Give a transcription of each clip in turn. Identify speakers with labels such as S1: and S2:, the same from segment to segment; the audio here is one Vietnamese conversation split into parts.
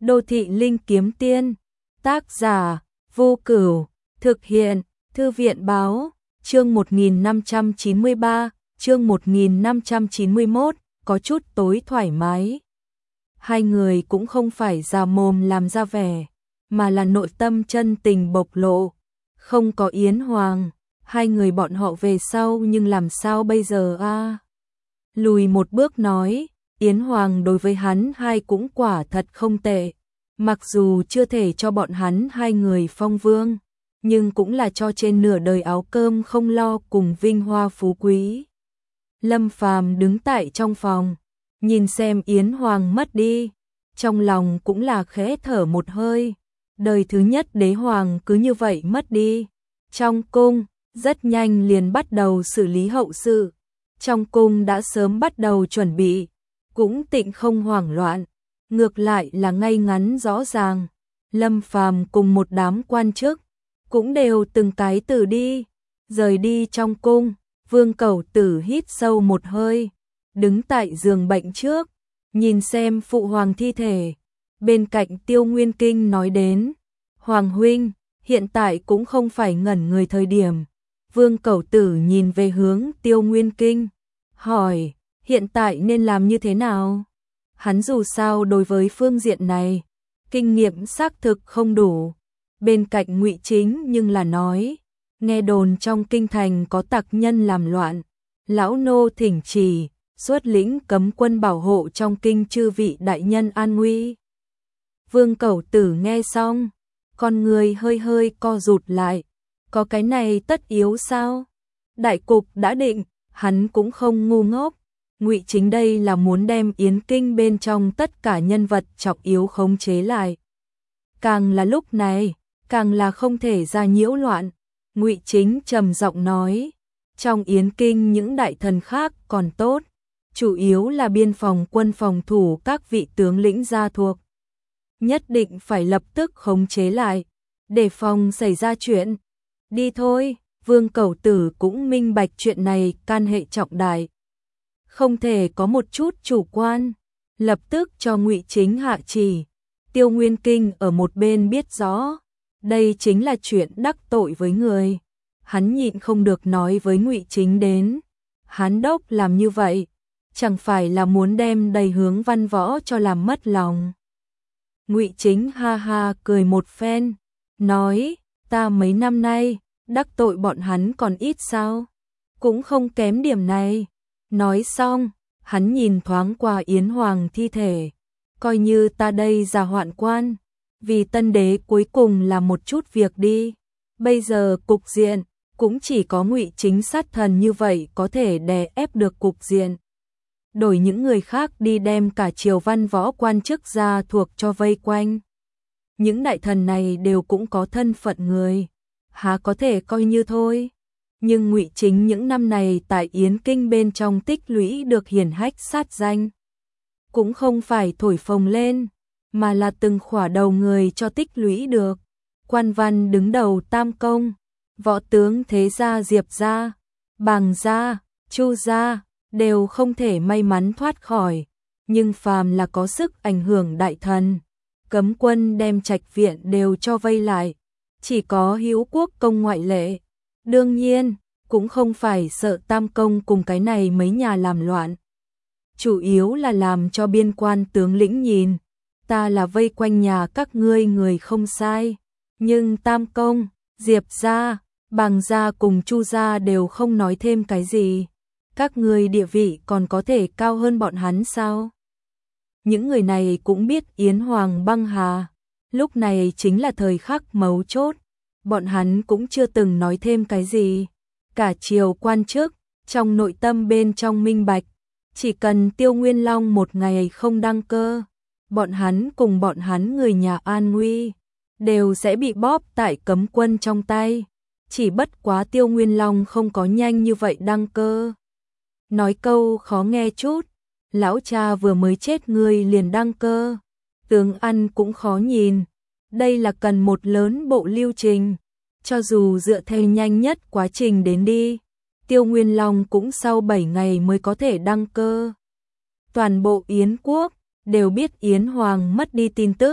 S1: Đô thị linh kiếm tiên, tác giả, Vô Cửu, thực hiện, Thư viện báo, chương 1593, chương 1591, có chút tối thoải mái. Hai người cũng không phải già mồm làm ra vẻ, mà là nội tâm chân tình bộc lộ. Không có Yến Hoàng, hai người bọn họ về sau nhưng làm sao bây giờ a? Lùi một bước nói, Yến Hoàng đối với hắn hai cũng quả thật không tệ. Mặc dù chưa thể cho bọn hắn hai người phong vương, nhưng cũng là cho trên nửa đời áo cơm không lo cùng vinh hoa phú quý. Lâm Phàm đứng tại trong phòng, nhìn xem Yến Hoàng mất đi, trong lòng cũng là khẽ thở một hơi. Đời thứ nhất đế hoàng cứ như vậy mất đi. Trong cung, rất nhanh liền bắt đầu xử lý hậu sự. Trong cung đã sớm bắt đầu chuẩn bị, cũng tịnh không hoảng loạn, ngược lại là ngay ngắn rõ ràng. Lâm Phàm cùng một đám quan chức cũng đều từng cái từ đi, rời đi trong cung. Vương Cẩu Tử hít sâu một hơi, đứng tại giường bệnh trước, nhìn xem phụ hoàng thi thể. Bên cạnh Tiêu Nguyên Kinh nói đến, Hoàng huynh, hiện tại cũng không phải ngẩn người thời điểm. Vương Cẩu Tử nhìn về hướng Tiêu Nguyên Kinh, hỏi, hiện tại nên làm như thế nào? Hắn dù sao đối với phương diện này, kinh nghiệm xác thực không đủ. Bên cạnh Ngụy Chính nhưng là nói, nghe đồn trong kinh thành có tặc nhân làm loạn, lão nô thỉnh chỉ, xuất lĩnh cấm quân bảo hộ trong kinh chư vị đại nhân an nguy. Vương Cẩu Tử nghe xong, con người hơi hơi co rụt lại, có cái này tất yếu sao? Đại cục đã định, hắn cũng không ngu ngốc. Ngụy Chính đây là muốn đem Yến Kinh bên trong tất cả nhân vật trọng yếu khống chế lại. Càng là lúc này, càng là không thể ra nhiễu loạn. Ngụy Chính trầm giọng nói, trong Yến Kinh những đại thần khác còn tốt, chủ yếu là biên phòng quân phòng thủ các vị tướng lĩnh gia thuộc. Nhất định phải lập tức khống chế lại, để phòng xảy ra chuyện. Đi thôi, Vương Cẩu Tử cũng minh bạch chuyện này can hệ trọng đại. Không thể có một chút chủ quan, lập tức cho Ngụy Chính hạ chỉ. Tiêu Nguyên Kinh ở một bên biết rõ, đây chính là chuyện đắc tội với người. Hắn nhịn không được nói với Ngụy Chính đến, Hán đốc làm như vậy, chẳng phải là muốn đem đầy hướng văn võ cho làm mất lòng. Ngụy Chính ha ha cười một phen, nói, ta mấy năm nay, đắc tội bọn hắn còn ít sao? Cũng không kém điểm này. Nói xong, hắn nhìn thoáng qua Yến Hoàng thi thể, coi như ta đây già hoạn quan, vì tân đế cuối cùng là một chút việc đi. Bây giờ cục diện, cũng chỉ có Ngụy Chính sát thần như vậy có thể đè ép được cục diện. Đổi những người khác đi đem cả triều văn võ quan chức gia thuộc cho vây quanh. Những đại thần này đều cũng có thân phận người, há có thể coi như thôi. Nhưng Ngụy Chính những năm này tại Yến Kinh bên trong tích lũy được hiển hách sát danh, cũng không phải thổi phồng lên, mà là từng khỏa đầu người cho tích lũy được. Quan văn đứng đầu Tam Công, võ tướng thế gia Diệp gia, Bàng gia, Chu gia, đều không thể may mắn thoát khỏi. Nhưng phàm là có sức ảnh hưởng đại thần, cấm quân đem trạch viện đều cho vây lại, chỉ có Hữu Quốc công ngoại lệ. Đương nhiên, cũng không phải sợ Tam Công cùng cái này mấy nhà làm loạn. Chủ yếu là làm cho biên quan tướng lĩnh nhìn, ta là vây quanh nhà các ngươi người không sai. Nhưng Tam Công, Diệp gia, Bàng gia cùng Chu gia đều không nói thêm cái gì. Các ngươi địa vị còn có thể cao hơn bọn hắn sao? Những người này cũng biết Yến Hoàng băng hà, lúc này chính là thời khắc mấu chốt. Bọn hắn cũng chưa từng nói thêm cái gì. Cả triều quan chức, trong nội tâm bên trong minh bạch, chỉ cần Tiêu Nguyên Long một ngày không đăng cơ, bọn hắn cùng bọn hắn người nhà an nguy, đều sẽ bị bóp tại cấm quân trong tay. Chỉ bất quá Tiêu Nguyên Long không có nhanh như vậy đăng cơ. Nói câu khó nghe chút, lão cha vừa mới chết người liền đăng cơ, tướng ăn cũng khó nhìn. Đây là cần một lớn bộ lưu trình. Cho dù dựa theo nhanh nhất quá trình đến đi, Tiêu Nguyên Long cũng sau 7 ngày mới có thể đăng cơ. Toàn bộ Yến quốc đều biết Yến Hoàng mất đi tin tức,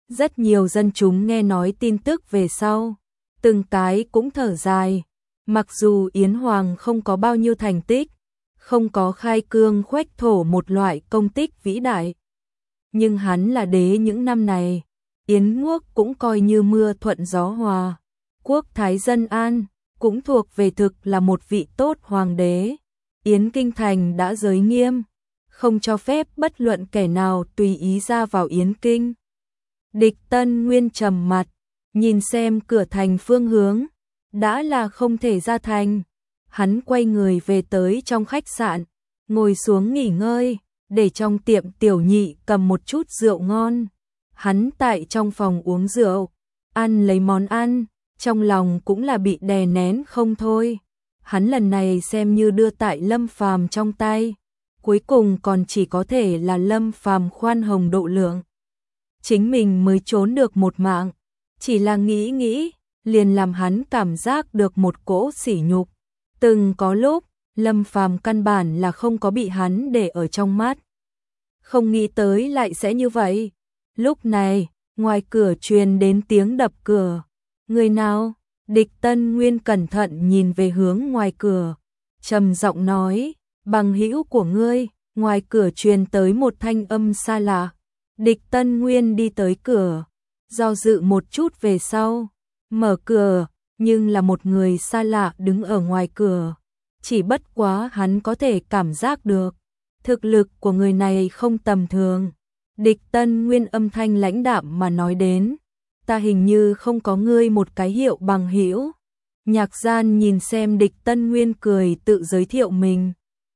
S1: Rất nhiều dân chúng nghe nói tin tức về sau, từng cái cũng thở dài. Mặc dù Yến Hoàng không có bao nhiêu thành tích, không có khai cương khuếch thổ một loại công tích vĩ đại, nhưng hắn là đế những năm này, Yến Quốc cũng coi như mưa thuận gió hòa, quốc thái dân an, cũng thuộc về thực là một vị tốt hoàng đế. Yến Kinh Thành đã giới nghiêm, không cho phép bất luận kẻ nào tùy ý ra vào Yến Kinh. Địch Tân Nguyên trầm mặt, nhìn xem cửa thành phương hướng, đã là không thể ra thành. Hắn quay người về tới trong khách sạn, ngồi xuống nghỉ ngơi, để trong tiệm tiểu nhị cầm một chút rượu ngon. Hắn tại trong phòng uống rượu, ăn lấy món ăn, trong lòng cũng là bị đè nén không thôi. Hắn lần này xem như đưa tại Lâm Phàm trong tay, cuối cùng còn chỉ có thể là Lâm Phàm khoan hồng độ lượng. Chính mình mới trốn được một mạng, chỉ là nghĩ, liền làm hắn cảm giác được một cỗ sỉ nhục. Từng có lúc, Lâm Phàm căn bản là không có bị hắn để ở trong mắt. Không nghĩ tới lại sẽ như vậy. Lúc này, ngoài cửa truyền đến tiếng đập cửa. Người nào? Địch Tân Nguyên cẩn thận nhìn về hướng ngoài cửa, trầm giọng nói, bằng hữu của ngươi. Ngoài cửa truyền tới một thanh âm xa lạ. Địch Tân Nguyên đi tới cửa, do dự một chút về sau, mở cửa, nhưng là một người xa lạ đứng ở ngoài cửa. Chỉ bất quá hắn có thể cảm giác được, thực lực của người này không tầm thường. Địch Tân Nguyên âm thanh lãnh đạm mà nói đến, ta hình như không có ngươi một cái hiệu bằng hữu. Nhạc Gian nhìn xem Địch Tân Nguyên cười tự giới thiệu mình.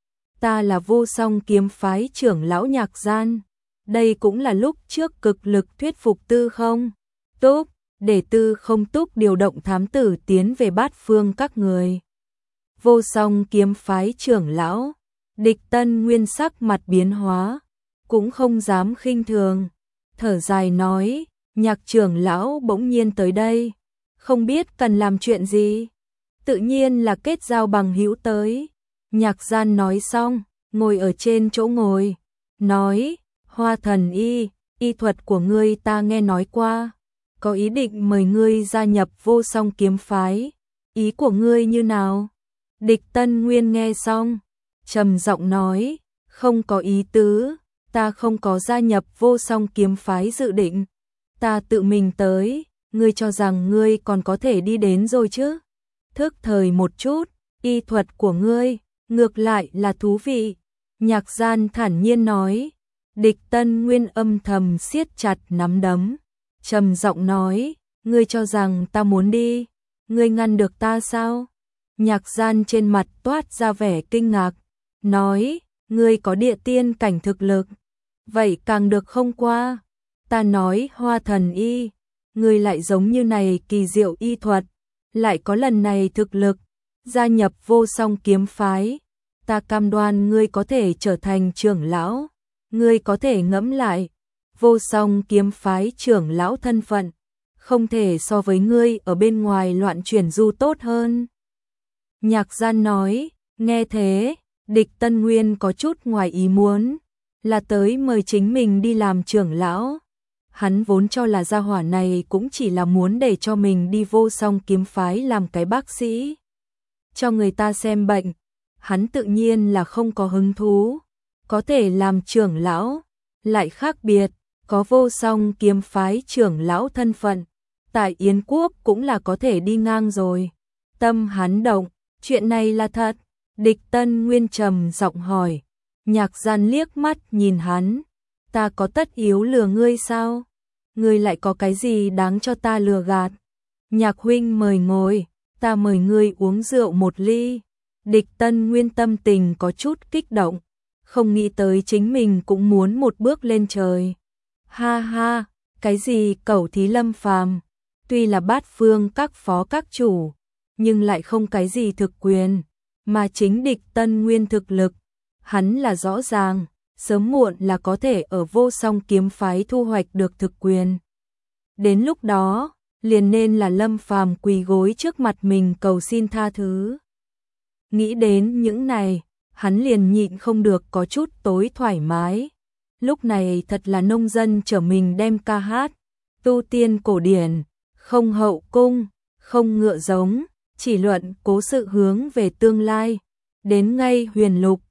S1: Ta là Vô Song kiếm phái trưởng lão Nhạc Gian. Đây cũng là lúc trước cực lực thuyết phục Tư Không Túc, để Tư Không Túc điều động thám tử tiến về Bát Phương các người. Vô Song kiếm phái trưởng lão, Địch Tân Nguyên sắc mặt biến hóa, cũng không dám khinh thường, thở dài nói, Nhạc trưởng lão bỗng nhiên tới đây, không biết cần làm chuyện gì, tự nhiên là kết giao bằng hữu tới. Nhạc Gian nói xong, ngồi ở trên chỗ ngồi, nói, Hoa thần y thuật của ngươi ta nghe nói qua, có ý định mời ngươi gia nhập Vô Song kiếm phái, ý của ngươi như nào? Địch Tân Nguyên nghe xong, trầm giọng nói, không có ý tứ, ta không có gia nhập Vô Song kiếm phái dự định, ta tự mình tới, ngươi cho rằng ngươi còn có thể đi đến rồi chứ? Thức thời một chút, y thuật của ngươi, ngược lại là thú vị. Nhạc Gian thản nhiên nói. Địch Tân Nguyên âm thầm siết chặt nắm đấm, trầm giọng nói, ngươi cho rằng ta muốn đi, ngươi ngăn được ta sao? Nhạc Gian trên mặt toát ra vẻ kinh ngạc, nói, ngươi có địa tiên cảnh thực lực, vậy càng được không qua. Ta nói Hoa thần y, ngươi lại giống như này kỳ diệu y thuật, lại có lần này thực lực, gia nhập Vô Song kiếm phái, ta cam đoan ngươi có thể trở thành trưởng lão. Ngươi có thể ngẫm lại, Vô Song kiếm phái trưởng lão thân phận, không thể so với ngươi ở bên ngoài loạn chuyển du tốt hơn. Nhạc Gian nói, nghe thế, Địch Tân Nguyên có chút ngoài ý muốn, là tới mời chính mình đi làm trưởng lão. Hắn vốn cho là gia hỏa này cũng chỉ là muốn để cho mình đi Vô Song kiếm phái làm cái bác sĩ, cho người ta xem bệnh, hắn tự nhiên là không có hứng thú. Có thể làm trưởng lão, lại khác biệt, có Vô Song kiếm phái trưởng lão thân phận, tại Yến Quốc cũng là có thể đi ngang rồi. Tâm hắn động, chuyện này là thật. Địch Tân Nguyên trầm giọng hỏi, Nhạc Gian liếc mắt nhìn hắn, ta có tất yếu lừa ngươi sao? Ngươi lại có cái gì đáng cho ta lừa gạt? Nhạc huynh mời ngồi, ta mời ngươi uống rượu một ly. Địch Tân Nguyên tâm tình có chút kích động, không nghĩ tới chính mình cũng muốn một bước lên trời. Ha ha, cái gì cẩu thí Lâm Phàm, tuy là Bát Phương các phó các chủ, nhưng lại không cái gì thực quyền, mà chính Địch Tân Nguyên thực lực, hắn là rõ ràng, sớm muộn là có thể ở Vô Song kiếm phái thu hoạch được thực quyền. Đến lúc đó, liền nên là Lâm Phàm quỳ gối trước mặt mình cầu xin tha thứ. Nghĩ đến những này, hắn liền nhịn không được có chút tối thoải mái. Lúc này thật là nông dân trở mình đem ca hát, tu tiên cổ điển, không hậu cung, không ngựa giống, chỉ luận cố sự hướng về tương lai. Đến ngay huyền lục,